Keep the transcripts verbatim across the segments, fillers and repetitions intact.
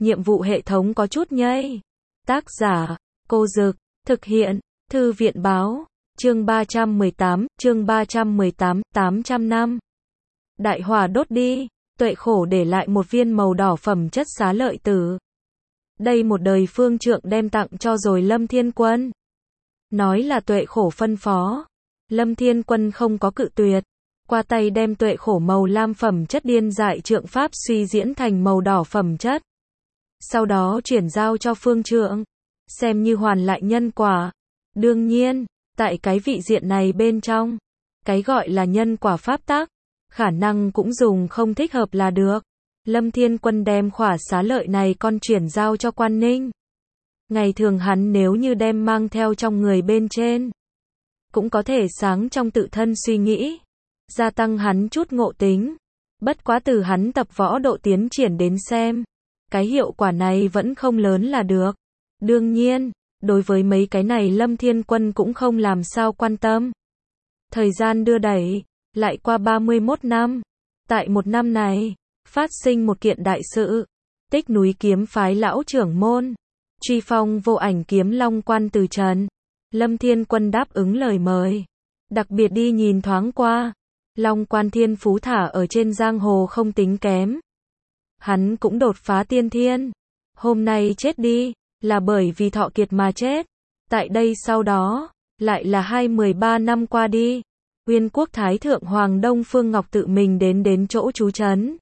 nhiệm vụ hệ thống có chút nhây. Tác giả, Cô Dực, thực hiện, Thư viện Báo, chương ba trăm mười tám, chương ba trăm mười tám, tám trăm năm. Đại hỏa đốt đi, Tuệ Khổ để lại một viên màu đỏ phẩm chất xá lợi tử. Đây một đời phương trượng đem tặng cho rồi Lâm Thiên Quân. Nói là Tuệ Khổ phân phó. Lâm Thiên Quân không có cự tuyệt. Qua tay đem Tuệ Khổ màu lam phẩm chất điên dại trượng pháp suy diễn thành màu đỏ phẩm chất. Sau đó chuyển giao cho phương trượng. Xem như hoàn lại nhân quả. Đương nhiên, tại cái vị diện này bên trong, cái gọi là nhân quả pháp tắc, khả năng cũng dùng không thích hợp là được. Lâm Thiên Quân đem khỏa xá lợi này con chuyển giao cho Quan Ninh. Ngày thường hắn nếu như đem mang theo trong người bên trên, cũng có thể sáng trong tự thân suy nghĩ, gia tăng hắn chút ngộ tính. Bất quá từ hắn tập võ độ tiến triển đến xem, cái hiệu quả này vẫn không lớn là được. Đương nhiên, đối với mấy cái này Lâm Thiên Quân cũng không làm sao quan tâm. Thời gian đưa đẩy, lại qua ba mươi mốt năm. Tại một năm này, phát sinh một kiện đại sự. Tích núi kiếm phái lão trưởng môn, truy phong vô ảnh kiếm long quan từ trần. Lâm Thiên Quân đáp ứng lời mời. Đặc biệt đi nhìn thoáng qua. Long quan thiên phú thả ở trên giang hồ không tính kém. Hắn cũng đột phá tiên thiên. Hôm nay chết đi, là bởi vì thọ kiệt mà chết. Tại đây sau đó, lại là hai mươi ba năm qua đi. Uyên quốc Thái Thượng Hoàng Đông Phương Ngọc tự mình đến đến chỗ trú trấn.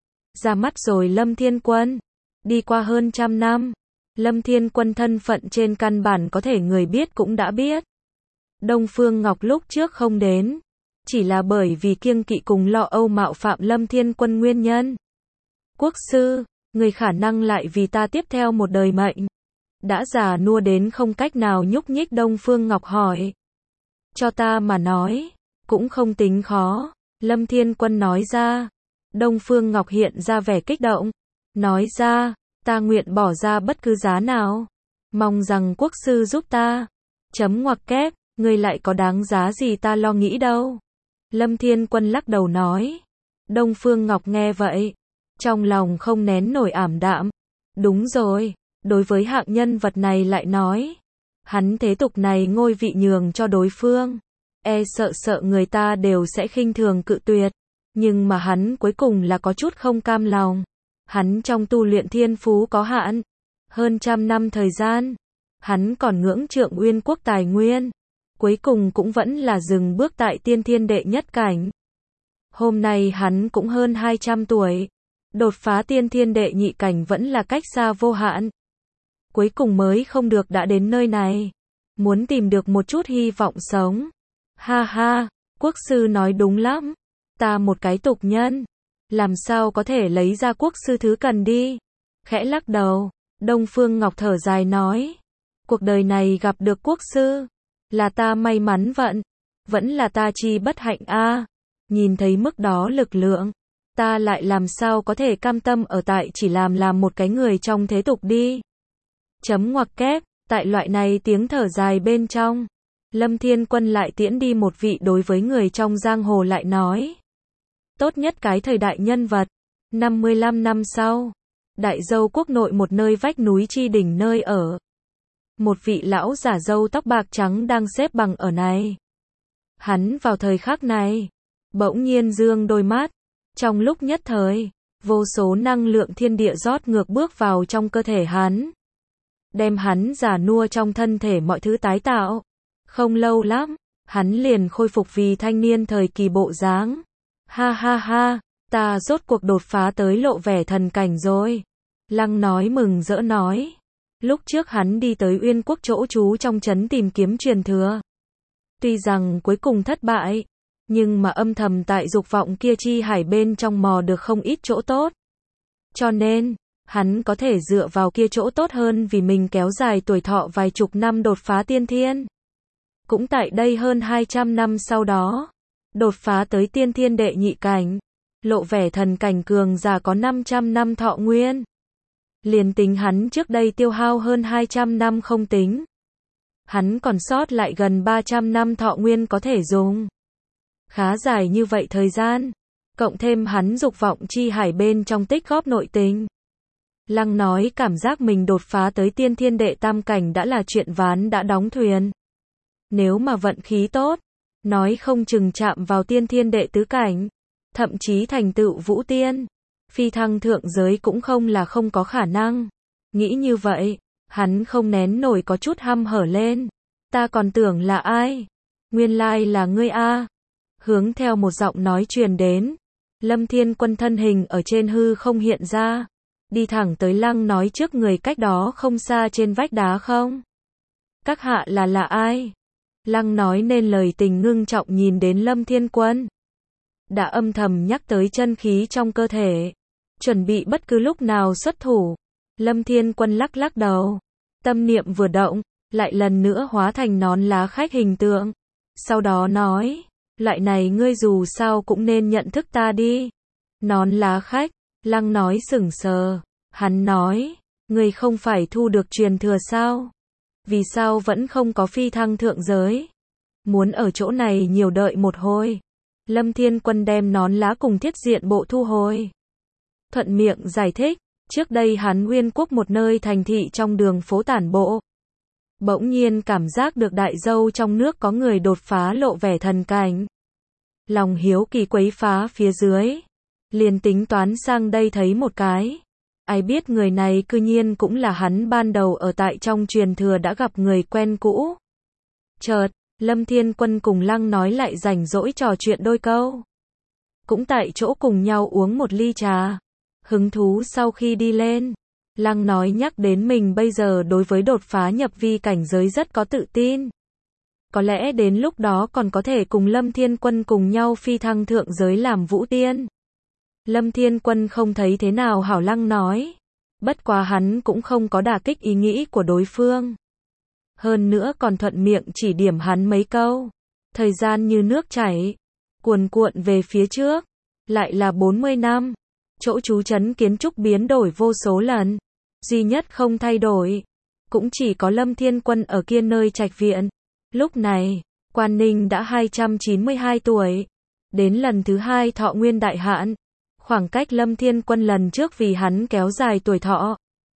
Ra mắt rồi Lâm Thiên Quân. Đi qua hơn trăm năm, Lâm Thiên Quân thân phận trên căn bản có thể người biết cũng đã biết. Đông Phương Ngọc lúc trước không đến, chỉ là bởi vì kiêng kỵ cùng lo âu mạo phạm Lâm Thiên Quân nguyên nhân. Quốc sư, người khả năng lại vì ta tiếp theo một đời mệnh. Đã già nua đến không cách nào nhúc nhích. Đông Phương Ngọc hỏi. Cho ta mà nói, cũng không tính khó. Lâm Thiên Quân nói ra. Đông Phương Ngọc hiện ra vẻ kích động. Nói ra, ta nguyện bỏ ra bất cứ giá nào. Mong rằng quốc sư giúp ta. Chấm ngoặc kép, người lại có đáng giá gì ta lo nghĩ đâu. Lâm Thiên Quân lắc đầu nói. Đông Phương Ngọc nghe vậy, trong lòng không nén nổi ảm đạm. Đúng rồi, đối với hạng nhân vật này lại nói. Hắn thế tục này ngôi vị nhường cho đối phương. E sợ sợ người ta đều sẽ khinh thường cự tuyệt. Nhưng mà hắn cuối cùng là có chút không cam lòng. Hắn trong tu luyện thiên phú có hạn. Hơn trăm năm thời gian. Hắn còn ngưỡng trượng Uyên quốc tài nguyên. Cuối cùng cũng vẫn là dừng bước tại tiên thiên đệ nhất cảnh. Hôm nay hắn cũng hơn hai trăm tuổi. Đột phá tiên thiên đệ nhị cảnh vẫn là cách xa vô hạn. Cuối cùng mới không được đã đến nơi này. Muốn tìm được một chút hy vọng sống. Ha ha, quốc sư nói đúng lắm. Ta một cái tục nhân, làm sao có thể lấy ra quốc sư thứ cần đi. Khẽ lắc đầu, Đông Phương Ngọc thở dài nói. Cuộc đời này gặp được quốc sư, là ta may mắn vận, vẫn là ta chi bất hạnh a. Nhìn thấy mức đó lực lượng, ta lại làm sao có thể cam tâm ở tại chỉ làm làm một cái người trong thế tục đi. Chấm ngoặc kép, tại loại này tiếng thở dài bên trong, Lâm Thiên Quân lại tiễn đi một vị đối với người trong giang hồ lại nói. Tốt nhất cái thời đại nhân vật. năm mươi lăm năm sau, Đại Dâu quốc nội một nơi vách núi chi đỉnh nơi ở. Một vị lão giả râu tóc bạc trắng đang xếp bằng ở này. Hắn vào thời khắc này, bỗng nhiên dương đôi mắt. Trong lúc nhất thời, vô số năng lượng thiên địa rót ngược bước vào trong cơ thể hắn. Đem hắn già nua trong thân thể mọi thứ tái tạo. Không lâu lắm, hắn liền khôi phục vì thanh niên thời kỳ bộ dáng. Ha ha ha, ta rốt cuộc đột phá tới lộ vẻ thần cảnh rồi. Lăng nói mừng rỡ nói. Lúc trước hắn đi tới Uyên quốc chỗ trú trong trấn tìm kiếm truyền thừa. Tuy rằng cuối cùng thất bại, nhưng mà âm thầm tại dục vọng kia chi hải bên trong mò được không ít chỗ tốt. Cho nên, hắn có thể dựa vào kia chỗ tốt hơn vì mình kéo dài tuổi thọ vài chục năm đột phá tiên thiên. Cũng tại đây hơn hai trăm năm sau đó, đột phá tới tiên thiên đệ nhị cảnh, lộ vẻ thần cảnh cường giả có năm trăm năm thọ nguyên. Liền tính hắn trước đây tiêu hao hơn hai trăm năm không tính. Hắn còn sót lại gần ba trăm năm thọ nguyên có thể dùng. Khá dài như vậy thời gian, cộng thêm hắn dục vọng chi hải bên trong tích góp nội tình. Lăng nói cảm giác mình đột phá tới tiên thiên đệ tam cảnh đã là chuyện ván đã đóng thuyền. Nếu mà vận khí tốt, nói không chừng chạm vào tiên thiên đệ tứ cảnh, thậm chí thành tựu vũ tiên, phi thăng thượng giới cũng không là không có khả năng. Nghĩ như vậy, hắn không nén nổi có chút hăm hở lên. Ta còn tưởng là ai? Nguyên lai là ngươi a. Hướng theo một giọng nói truyền đến, Lâm Thiên Quân thân hình ở trên hư không hiện ra, đi thẳng tới Lăng nói trước người cách đó không xa trên vách đá không. Các hạ là là ai? Lăng nói nên lời tình ngưng trọng nhìn đến Lâm Thiên Quân. Đã âm thầm nhắc tới chân khí trong cơ thể, chuẩn bị bất cứ lúc nào xuất thủ. Lâm Thiên Quân lắc lắc đầu, tâm niệm vừa động, lại lần nữa hóa thành nón lá khách hình tượng. Sau đó nói, loại này ngươi dù sao cũng nên nhận thức ta đi. Nón lá khách, Lăng nói sững sờ, hắn nói, ngươi không phải thu được truyền thừa sao? Vì sao vẫn không có phi thăng thượng giới? Muốn ở chỗ này nhiều đợi một hồi. Lâm Thiên Quân đem nón lá cùng thiết diện bộ thu hồi. Thuận miệng giải thích, trước đây hắn Nguyên Quốc một nơi thành thị trong đường phố tản bộ. Bỗng nhiên cảm giác được đại dâu trong nước có người đột phá lộ vẻ thần cảnh. Lòng hiếu kỳ quấy phá phía dưới. Liền tính toán sang đây thấy một cái. Ai biết người này cư nhiên cũng là hắn ban đầu ở tại trong truyền thừa đã gặp người quen cũ. Chợt, Lâm Thiên Quân cùng Lăng nói lại rảnh rỗi trò chuyện đôi câu. Cũng tại chỗ cùng nhau uống một ly trà. Hứng thú sau khi đi lên, Lăng nói nhắc đến mình bây giờ đối với đột phá nhập vi cảnh giới rất có tự tin. Có lẽ đến lúc đó còn có thể cùng Lâm Thiên Quân cùng nhau phi thăng thượng giới làm vũ tiên. Lâm Thiên Quân không thấy thế nào hảo. Lăng nói, bất quá hắn cũng không có đả kích ý nghĩ của đối phương. Hơn nữa còn thuận miệng chỉ điểm hắn mấy câu. Thời gian như nước chảy, cuồn cuộn về phía trước, lại là bốn mươi năm. Chỗ trú trấn kiến trúc biến đổi vô số lần, duy nhất không thay đổi, cũng chỉ có Lâm Thiên Quân ở kia nơi trạch viện. Lúc này, Quan Ninh đã hai trăm chín mươi hai tuổi, đến lần thứ hai thọ nguyên đại hạn, khoảng cách Lâm Thiên Quân lần trước vì hắn kéo dài tuổi thọ.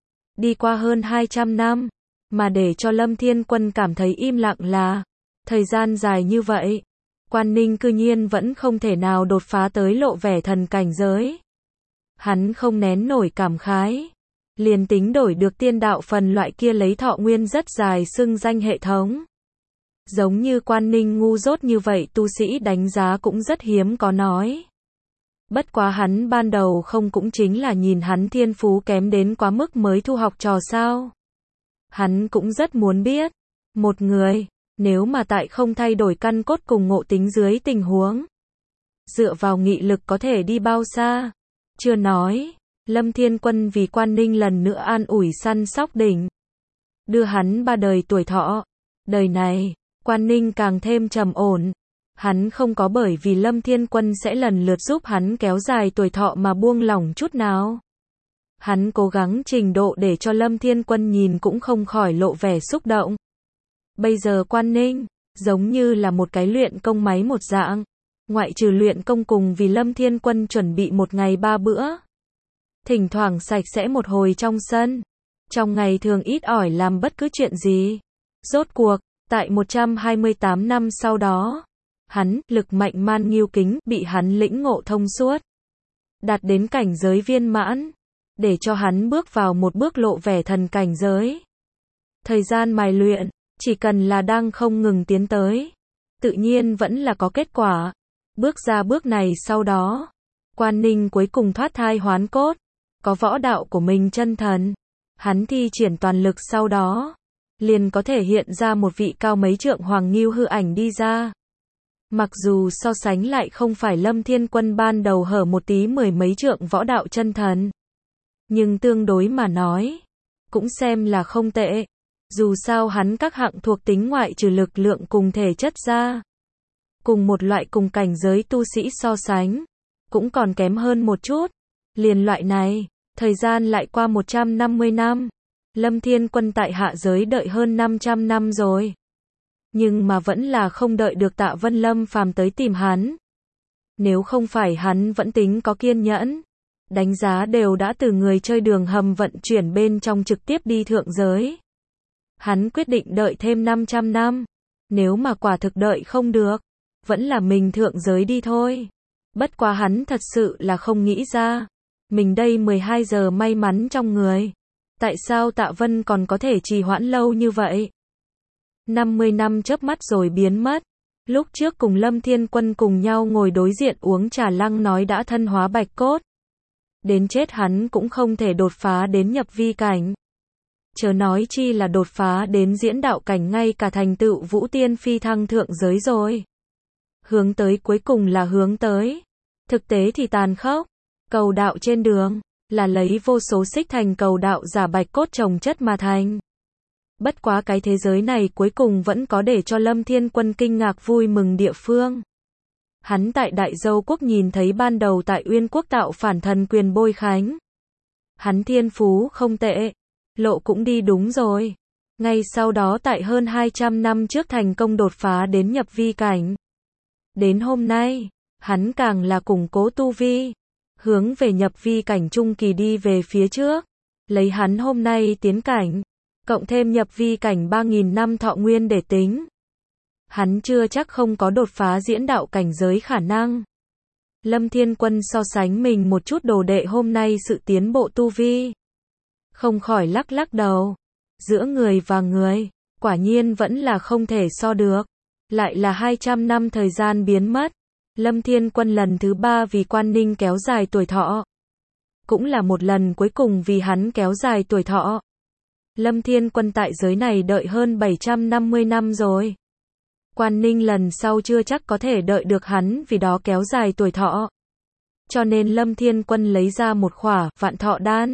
Đi qua hơn hai trăm năm, mà để cho Lâm Thiên Quân cảm thấy im lặng là, thời gian dài như vậy, Quan Ninh cư nhiên vẫn không thể nào đột phá tới lộ vẻ thần cảnh giới. Hắn không nén nổi cảm khái, liền tính đổi được tiên đạo phần loại kia lấy thọ nguyên rất dài xưng danh hệ thống. Giống như Quan Ninh ngu dốt như vậy tu sĩ đánh giá cũng rất hiếm có nói. Bất quá hắn ban đầu không cũng chính là nhìn hắn thiên phú kém đến quá mức mới thu học trò sao. Hắn cũng rất muốn biết, một người, nếu mà tại không thay đổi căn cốt cùng ngộ tính dưới tình huống, dựa vào nghị lực có thể đi bao xa. Chưa nói, Lâm Thiên Quân vì Quan Ninh lần nữa an ủi săn sóc đỉnh, đưa hắn ba đời tuổi thọ. Đời này, Quan Ninh càng thêm trầm ổn. Hắn không có bởi vì Lâm Thiên Quân sẽ lần lượt giúp hắn kéo dài tuổi thọ mà buông lỏng chút nào. Hắn cố gắng trình độ để cho Lâm Thiên Quân nhìn cũng không khỏi lộ vẻ xúc động. Bây giờ Quan Ninh, giống như là một cái luyện công máy một dạng. Ngoại trừ luyện công cùng vì Lâm Thiên Quân chuẩn bị một ngày ba bữa. Thỉnh thoảng sạch sẽ một hồi trong sân. Trong ngày thường ít ỏi làm bất cứ chuyện gì. Rốt cuộc, tại một trăm hai mươi tám năm sau đó, hắn, lực mạnh man nghiêu kính, bị hắn lĩnh ngộ thông suốt. Đạt đến cảnh giới viên mãn, để cho hắn bước vào một bước lộ vẻ thần cảnh giới. Thời gian mài luyện, chỉ cần là đang không ngừng tiến tới, tự nhiên vẫn là có kết quả. Bước ra bước này sau đó, Quan Ninh cuối cùng thoát thai hoán cốt, có võ đạo của mình chân thần. Hắn thi triển toàn lực sau đó, liền có thể hiện ra một vị cao mấy trượng hoàng nghiêu hư ảnh đi ra. Mặc dù so sánh lại không phải Lâm Thiên Quân ban đầu hở một tí mười mấy trượng võ đạo chân thần, nhưng tương đối mà nói, cũng xem là không tệ. Dù sao hắn các hạng thuộc tính ngoại trừ lực lượng cùng thể chất ra, cùng một loại cùng cảnh giới tu sĩ so sánh, cũng còn kém hơn một chút. Liền loại này, thời gian lại qua một trăm năm mươi năm. Lâm Thiên Quân tại hạ giới đợi hơn năm trăm năm rồi. Nhưng mà vẫn là không đợi được Tạ Vân Lâm phàm tới tìm hắn. Nếu không phải hắn vẫn tính có kiên nhẫn, đánh giá đều đã từ người chơi đường hầm vận chuyển bên trong trực tiếp đi thượng giới. Hắn quyết định đợi thêm năm trăm năm. Nếu mà quả thực đợi không được, vẫn là mình thượng giới đi thôi. Bất quá hắn thật sự là không nghĩ ra. Mình đây mười hai giờ may mắn trong người. Tại sao Tạ Vân còn có thể trì hoãn lâu như vậy? năm mươi năm chớp mắt rồi biến mất. Lúc trước cùng Lâm Thiên Quân cùng nhau ngồi đối diện uống trà lăng nói đã thân hóa bạch cốt. Đến chết hắn cũng không thể đột phá đến nhập vi cảnh. Chớ nói chi là đột phá đến diễn đạo cảnh, ngay cả thành tựu vũ tiên phi thăng thượng giới rồi. Hướng tới cuối cùng là hướng tới. Thực tế thì tàn khốc. Cầu đạo trên đường, là lấy vô số xích thành cầu đạo giả bạch cốt chồng chất mà thành. Bất quá cái thế giới này cuối cùng vẫn có để cho Lâm Thiên Quân kinh ngạc vui mừng địa phương. Hắn tại Đại Dâu Quốc nhìn thấy ban đầu tại Uyên Quốc tạo phản thần quyền bôi khánh. Hắn thiên phú không tệ, lộ cũng đi đúng rồi. Ngay sau đó tại hơn hai trăm năm trước thành công đột phá đến nhập vi cảnh. Đến hôm nay, hắn càng là củng cố tu vi, hướng về nhập vi cảnh trung kỳ đi về phía trước. Lấy hắn hôm nay tiến cảnh, cộng thêm nhập vi cảnh ba nghìn năm thọ nguyên để tính. Hắn chưa chắc không có đột phá diễn đạo cảnh giới khả năng. Lâm Thiên Quân so sánh mình một chút đồ đệ hôm nay sự tiến bộ tu vi. Không khỏi lắc lắc đầu. Giữa người và người, quả nhiên vẫn là không thể so được. Lại là hai trăm năm thời gian biến mất. Lâm Thiên Quân lần thứ ba vì Quan Ninh kéo dài tuổi thọ. Cũng là một lần cuối cùng vì hắn kéo dài tuổi thọ. Lâm Thiên Quân tại giới này đợi hơn bảy trăm năm mươi năm rồi. Quan Ninh lần sau chưa chắc có thể đợi được hắn vì đó kéo dài tuổi thọ. Cho nên Lâm Thiên Quân lấy ra một khỏa vạn thọ đan.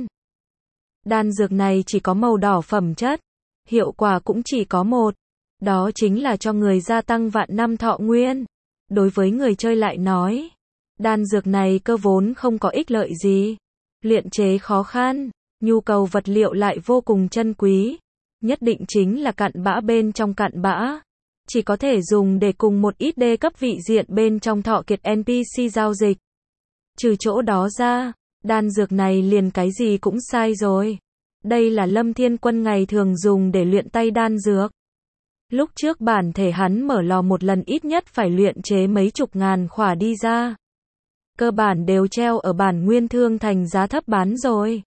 Đan dược này chỉ có màu đỏ phẩm chất, hiệu quả cũng chỉ có một. Đó chính là cho người gia tăng vạn năm thọ nguyên. Đối với người chơi lại nói, đan dược này cơ vốn không có ích lợi gì. Luyện chế khó khăn, nhu cầu vật liệu lại vô cùng chân quý. Nhất định chính là cặn bã bên trong cặn bã. Chỉ có thể dùng để cùng một ít đê cấp vị diện bên trong thọ kiệt en pê xê giao dịch. Trừ chỗ đó ra, đan dược này liền cái gì cũng sai rồi. Đây là Lâm Thiên Quân ngày thường dùng để luyện tay đan dược. Lúc trước bản thể hắn mở lò một lần ít nhất phải luyện chế mấy chục ngàn khỏa đi ra. Cơ bản đều treo ở bản nguyên thương thành giá thấp bán rồi.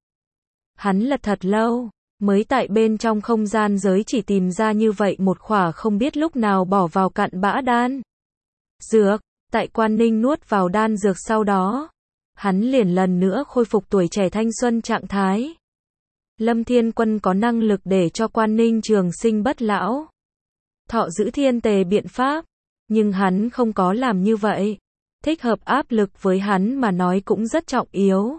Hắn lật thật lâu, mới tại bên trong không gian giới chỉ tìm ra như vậy một khỏa không biết lúc nào bỏ vào cặn bã đan dược. Tại Quan Ninh nuốt vào đan dược sau đó, hắn liền lần nữa khôi phục tuổi trẻ thanh xuân trạng thái. Lâm Thiên Quân có năng lực để cho Quan Ninh trường sinh bất lão, thọ giữ thiên tề biện pháp, nhưng hắn không có làm như vậy. Thích hợp áp lực với hắn mà nói cũng rất trọng yếu.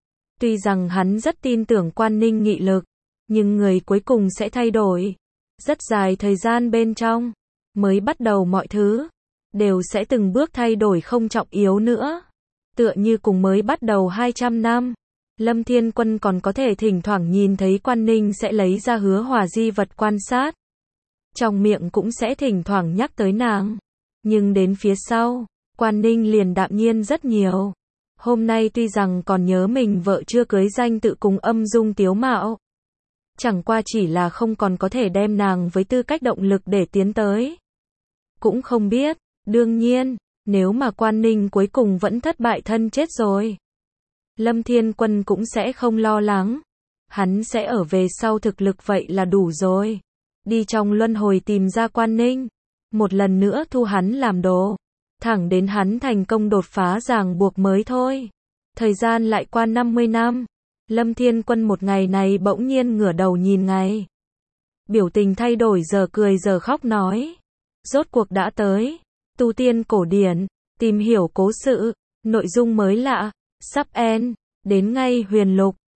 Tuy rằng hắn rất tin tưởng Quan Ninh nghị lực, nhưng người cuối cùng sẽ thay đổi. Rất dài thời gian bên trong, mới bắt đầu mọi thứ, đều sẽ từng bước thay đổi không trọng yếu nữa. Tựa như cùng mới bắt đầu hai trăm năm, Lâm Thiên Quân còn có thể thỉnh thoảng nhìn thấy Quan Ninh sẽ lấy ra hứa hòa di vật quan sát. Trong miệng cũng sẽ thỉnh thoảng nhắc tới nàng. Nhưng đến phía sau, Quan Ninh liền đạm nhiên rất nhiều. Hôm nay tuy rằng còn nhớ mình vợ chưa cưới danh tự cùng âm dung tiếu mạo. Chẳng qua chỉ là không còn có thể đem nàng với tư cách động lực để tiến tới. Cũng không biết, đương nhiên, nếu mà Quan Ninh cuối cùng vẫn thất bại thân chết rồi, Lâm Thiên Quân cũng sẽ không lo lắng. Hắn sẽ ở về sau thực lực vậy là đủ rồi. Đi trong luân hồi tìm ra Quan Ninh, một lần nữa thu hắn làm đồ, thẳng đến hắn thành công đột phá ràng buộc mới thôi. Thời gian lại qua năm mươi năm, Lâm Thiên Quân một ngày này bỗng nhiên ngửa đầu nhìn ngày. Biểu tình thay đổi, giờ cười giờ khóc nói. Rốt cuộc đã tới, tu tiên cổ điển, tìm hiểu cố sự, nội dung mới lạ, sắp end, đến ngay huyền lục.